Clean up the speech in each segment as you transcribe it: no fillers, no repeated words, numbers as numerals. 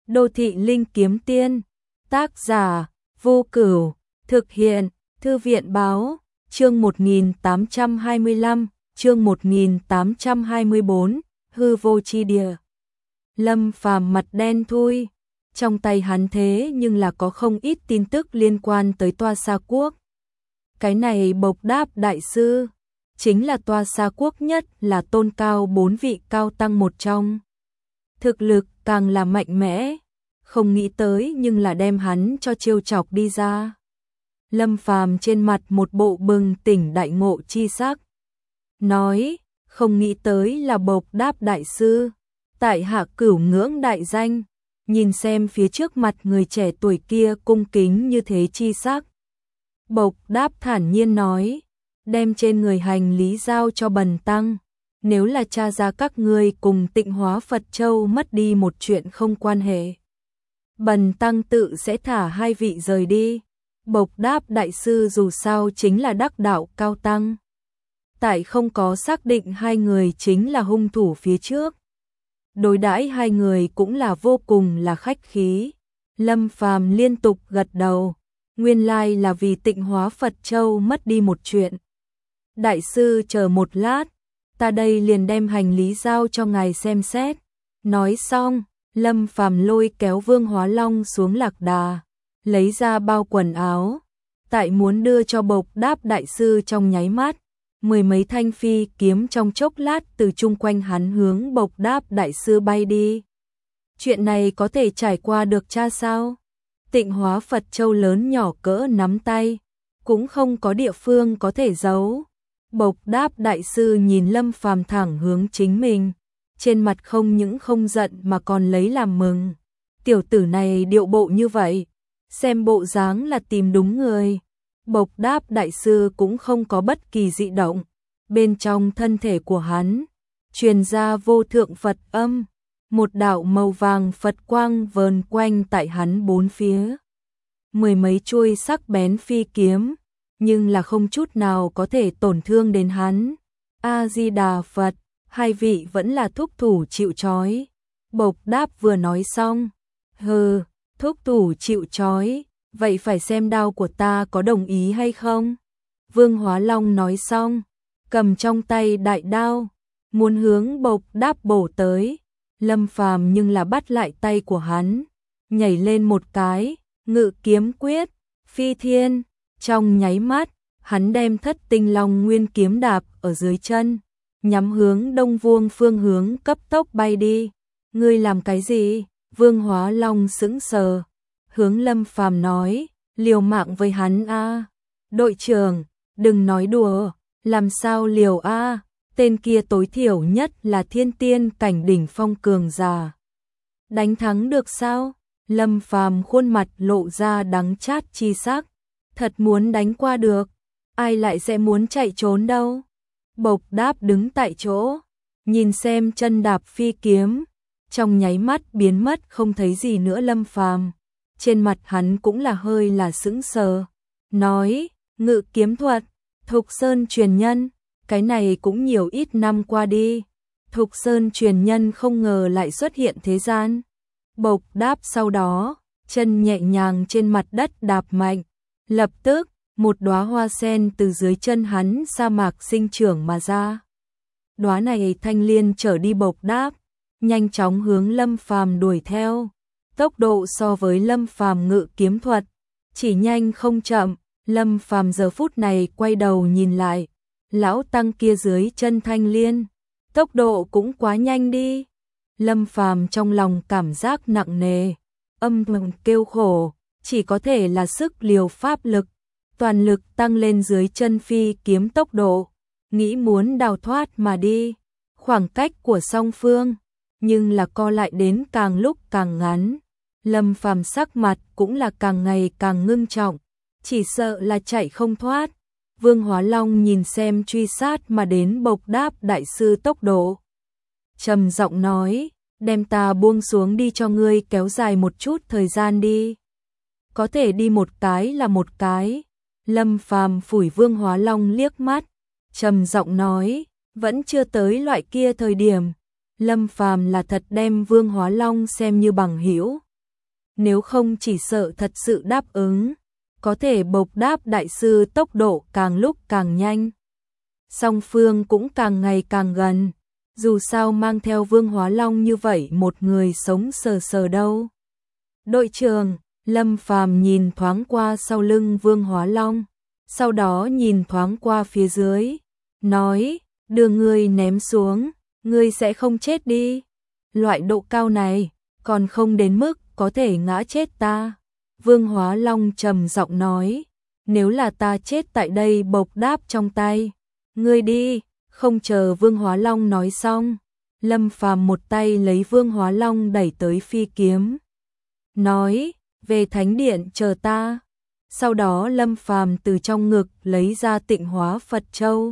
Đô thị linh kiếm tiên, tác giả, Vô Cửu, thực hiện, Thư viện báo, chương 1825, chương 1824, hư vô chi địa. Lâm Phàm mặt đen thui, trong tay hắn thế nhưng là có không ít tin tức liên quan tới Toa Sa Quốc. Cái này Bộc Đáp đại sư, chính là Toa Sa Quốc nhất là tôn cao 4 vị cao tăng một trong. Thực lực càng là mạnh mẽ, không nghĩ tới nhưng là đem hắn cho trêu chọc đi ra. Lâm Phàm trên mặt một bộ bừng tỉnh đại ngộ chi sắc. Nói, không nghĩ tới là Bộc Đáp đại sư, tại hạ cửu ngưỡng đại danh, nhìn xem phía trước mặt người trẻ tuổi kia cung kính như thế chi sắc. Bộc Đáp thản nhiên nói, đem trên người hành lý giao cho bần tăng. Nếu là tra ra các ngươi cùng Tịnh Hóa Phật Châu mất đi một chuyện không quan hệ, bần tăng tự sẽ thả hai vị rời đi. Bộc Đáp đại sư dù sao chính là đắc đạo cao tăng, tại không có xác định hai người chính là hung thủ phía trước, đối đãi hai người cũng là vô cùng là khách khí. Lâm Phàm liên tục gật đầu, nguyên lai là vì Tịnh Hóa Phật Châu mất đi một chuyện. Đại sư chờ một lát, ta đây liền đem hành lý giao cho ngài xem xét. Nói xong, Lâm Phàm lôi kéo Vương Hóa Long xuống lạc đà, lấy ra bao quần áo, tại muốn đưa cho Bộc Đáp đại sư trong nháy mắt, mười mấy thanh phi kiếm trong chốc lát từ chung quanh hắn hướng Bộc Đáp đại sư bay đi. Chuyện này có thể trải qua được cha sao? Tịnh Hóa Phật Châu lớn nhỏ cỡ nắm tay, cũng không có địa phương có thể giấu. Bộc Đáp đại sư nhìn Lâm Phàm thẳng hướng chính mình, trên mặt không những không giận mà còn lấy làm mừng. Tiểu tử này điệu bộ như vậy, xem bộ dáng là tìm đúng người. Bộc Đáp đại sư cũng không có bất kỳ dị động, bên trong thân thể của hắn truyền ra vô thượng Phật âm, một đạo màu vàng Phật quang vờn quanh tại hắn bốn phía. Mười mấy chuôi sắc bén phi kiếm, nhưng là không chút nào có thể tổn thương đến hắn. A Di Đà Phật, hai vị vẫn là thúc thủ chịu trói. Bộc Đáp vừa nói xong, hừ, thúc thủ chịu trói, vậy phải xem đao của ta có đồng ý hay không? Vương Hóa Long nói xong, cầm trong tay đại đao, muốn hướng Bộc Đáp bổ tới. Lâm Phàm nhưng là bắt lại tay của hắn, nhảy lên một cái, ngự kiếm quyết, phi thiên. Trong nháy mắt, hắn đem Thất Tinh Long Nguyên kiếm đạp ở dưới chân, nhắm hướng Đông Vuông phương hướng cấp tốc bay đi. Ngươi làm cái gì? Vương Hóa Long sững sờ, hướng Lâm Phàm nói, liều mạng với hắn a. Đội trưởng, đừng nói đùa, làm sao liều a? Tên kia tối thiểu nhất là thiên tiên cảnh đỉnh phong cường giả. Đánh thắng được sao? Lâm Phàm khuôn mặt lộ ra đắng chát chi sắc. Thật muốn đánh qua được, ai lại sẽ muốn chạy trốn đâu. Bộc Đáp đứng tại chỗ, nhìn xem chân đạp phi kiếm, trong nháy mắt biến mất không thấy gì nữa. Lâm Phàm trên mặt hắn cũng là hơi là sững sờ, nói, ngự kiếm thuật, Thục Sơn truyền nhân, cái này cũng nhiều ít năm qua đi, Thục Sơn truyền nhân không ngờ lại xuất hiện thế gian. Bộc Đáp sau đó, chân nhẹ nhàng trên mặt đất đạp mạnh, lập tức, một đóa hoa sen từ dưới chân hắn sa mạc sinh trưởng mà ra. Đóa này thanh liên trở đi Bộc Đáp, nhanh chóng hướng Lâm Phàm đuổi theo. Tốc độ so với Lâm Phàm ngự kiếm thuật, chỉ nhanh không chậm. Lâm Phàm giờ phút này quay đầu nhìn lại, lão tăng kia dưới chân thanh liên, tốc độ cũng quá nhanh đi. Lâm Phàm trong lòng cảm giác nặng nề, âm thầm kêu khổ, chỉ có thể là sức liều pháp lực, toàn lực tăng lên dưới chân phi kiếm tốc độ, nghĩ muốn đào thoát mà đi. Khoảng cách của song phương, nhưng là co lại đến càng lúc càng ngắn. Lâm Phàm sắc mặt cũng là càng ngày càng ngưng trọng, chỉ sợ là chạy không thoát. Vương Hóa Long nhìn xem truy sát mà đến Bộc Đáp đại sư tốc độ, trầm giọng nói, đem ta buông xuống đi cho ngươi kéo dài một chút thời gian đi. Có thể đi một cái là một cái. Lâm Phàm phủi Vương Hóa Long liếc mắt, trầm giọng nói, vẫn chưa tới loại kia thời điểm. Lâm Phàm là thật đem Vương Hóa Long xem như bằng hữu, nếu không chỉ sợ thật sự đáp ứng, có thể Bộc Đáp đại sư tốc độ càng lúc càng nhanh. Song phương cũng càng ngày càng gần, dù sao mang theo Vương Hóa Long như vậy một người sống sờ sờ đâu. Đội trưởng, Lâm Phàm nhìn thoáng qua sau lưng Vương Hóa Long, sau đó nhìn thoáng qua phía dưới, nói, đưa ngươi ném xuống, ngươi sẽ không chết đi. Loại độ cao này, còn không đến mức có thể ngã chết ta. Vương Hóa Long trầm giọng nói, nếu là ta chết tại đây Bộc Đáp trong tay, ngươi đi. Không chờ Vương Hóa Long nói xong, Lâm Phàm một tay lấy Vương Hóa Long đẩy tới phi kiếm, nói, về thánh điện chờ ta. Sau đó Lâm Phàm từ trong ngực lấy ra Tịnh Hóa Phật Châu.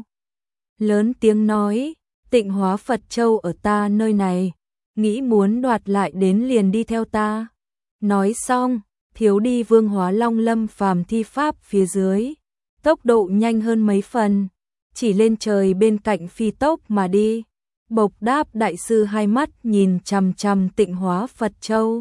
Lớn tiếng nói, Tịnh Hóa Phật Châu ở ta nơi này, nghĩ muốn đoạt lại đến liền đi theo ta. Nói xong, thiếu đi Vương Hóa Long Lâm Phàm thi pháp phía dưới, tốc độ nhanh hơn mấy phần, chỉ lên trời bên cạnh phi tốc mà đi. Bộc Đáp đại sư hai mắt nhìn chằm chằm Tịnh Hóa Phật Châu,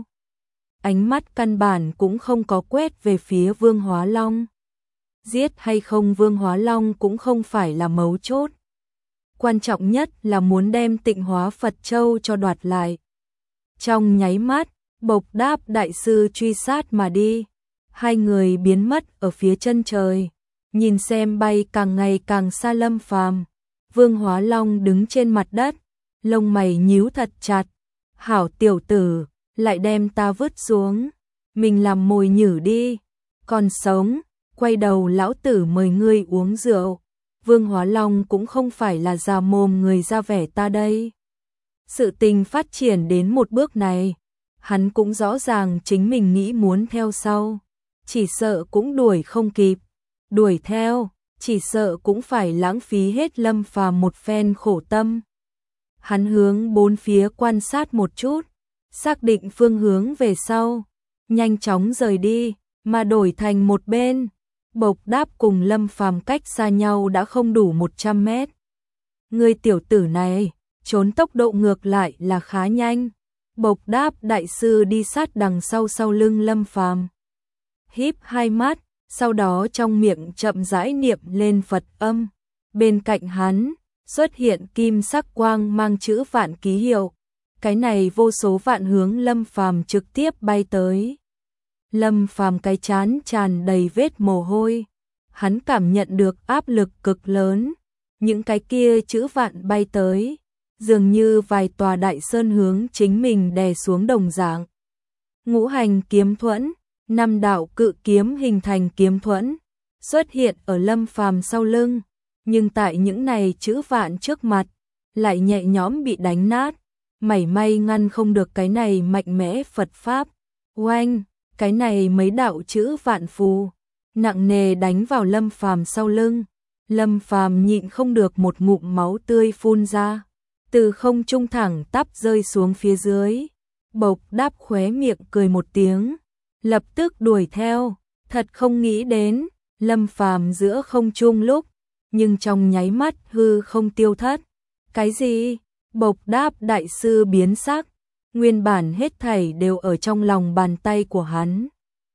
ánh mắt căn bản cũng không có quét về phía Vương Hóa Long. Giết hay không Vương Hóa Long cũng không phải là mấu chốt, quan trọng nhất là muốn đem Tịnh Hóa Phật Châu cho đoạt lại. Trong nháy mắt, Bộc Đáp đại sư truy sát mà đi, hai người biến mất ở phía chân trời, nhìn xem bay càng ngày càng xa Lâm Phàm. Vương Hóa Long đứng trên mặt đất, lông mày nhíu thật chặt, hảo tiểu tử, lại đem ta vứt xuống, mình làm mồi nhử đi, còn sống, quay đầu lão tử mời ngươi uống rượu. Vương Hóa Long cũng không phải là già mồm người ra vẻ ta đây. Sự tình phát triển đến một bước này, hắn cũng rõ ràng chính mình nghĩ muốn theo sau, chỉ sợ cũng đuổi không kịp, đuổi theo, chỉ sợ cũng phải lãng phí hết Lâm Phàm một phen khổ tâm. Hắn hướng bốn phía quan sát một chút, xác định phương hướng về sau, nhanh chóng rời đi, mà đổi thành một bên. Bộc Đáp cùng Lâm Phàm cách xa nhau đã không đủ 100 mét. Người tiểu tử này, trốn tốc độ ngược lại là khá nhanh. Bộc Đáp đại sư đi sát đằng sau sau lưng Lâm Phàm, híp hai mắt, sau đó trong miệng chậm rãi niệm lên Phật âm. Bên cạnh hắn, xuất hiện kim sắc quang mang chữ vạn ký hiệu. Cái này vô số vạn hướng Lâm Phàm trực tiếp bay tới. Lâm Phàm cái trán tràn đầy vết mồ hôi, hắn cảm nhận được áp lực cực lớn, những cái kia chữ vạn bay tới, dường như vài tòa đại sơn hướng chính mình đè xuống đồng dạng. Ngũ hành kiếm thuẫn, năm đạo cự kiếm hình thành kiếm thuẫn, xuất hiện ở Lâm Phàm sau lưng, nhưng tại những này chữ vạn trước mặt, lại nhẹ nhõm bị đánh nát, mảy may ngăn không được cái này mạnh mẽ Phật Pháp. Oanh! Cái này mấy đạo chữ vạn phù, nặng nề đánh vào Lâm Phàm sau lưng. Lâm Phàm nhịn không được một ngụm máu tươi phun ra, từ không trung thẳng tắp rơi xuống phía dưới. Bộc Đáp khóe miệng cười một tiếng, lập tức đuổi theo, thật không nghĩ đến, Lâm Phàm giữa không trung lúc, nhưng trong nháy mắt hư không tiêu thất. Cái gì? Bộc Đáp đại sư biến sắc. Nguyên bản hết thảy đều ở trong lòng bàn tay của hắn.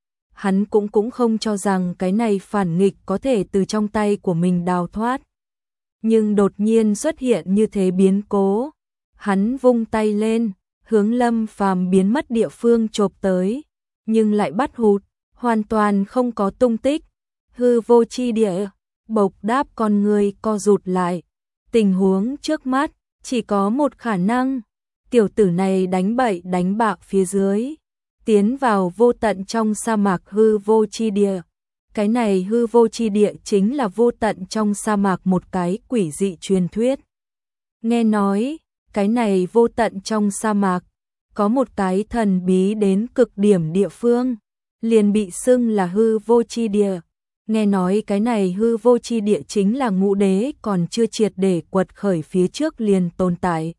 Hắn cũng không cho rằng cái này phản nghịch có thể từ trong tay của mình đào thoát. Nhưng đột nhiên xuất hiện như thế biến cố. Hắn vung tay lên, hướng Lâm Phàm biến mất địa phương chộp tới, nhưng lại bắt hụt, hoàn toàn không có tung tích. Hư vô chi địa, Bộc Đáp con người co rụt lại. Tình huống trước mắt, chỉ có một khả năng. Tiểu tử này đánh bậy đánh bạ phía dưới, tiến vào vô tận trong sa mạc hư vô chi địa. Cái này hư vô chi địa chính là vô tận trong sa mạc một cái quỷ dị truyền thuyết. Nghe nói, cái này vô tận trong sa mạc, có một cái thần bí đến cực điểm địa phương, liền bị xưng là hư vô chi địa. Nghe nói cái này hư vô chi địa chính là Ngũ Đế còn chưa triệt để quật khởi phía trước liền tồn tại.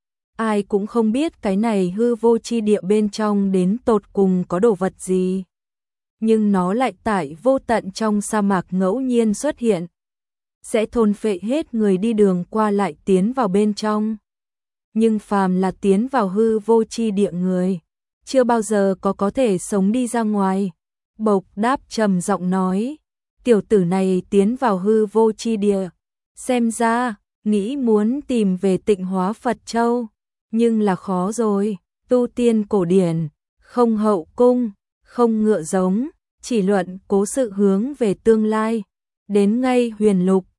Ai cũng không biết cái này hư vô chi địa bên trong đến tột cùng có đồ vật gì. Nhưng nó lại tại vô tận trong sa mạc ngẫu nhiên xuất hiện. Sẽ thôn phệ hết người đi đường qua lại tiến vào bên trong. Nhưng phàm là tiến vào hư vô chi địa người, chưa bao giờ có thể sống đi ra ngoài. Bộc Đáp trầm giọng nói, tiểu tử này tiến vào hư vô chi địa, xem ra nghĩ muốn tìm về Tịnh Hóa Phật Châu, nhưng là khó rồi. Tu tiên cổ điển, không hậu cung, không ngựa giống, chỉ luận cố sự hướng về tương lai. Đến ngay huyền lục,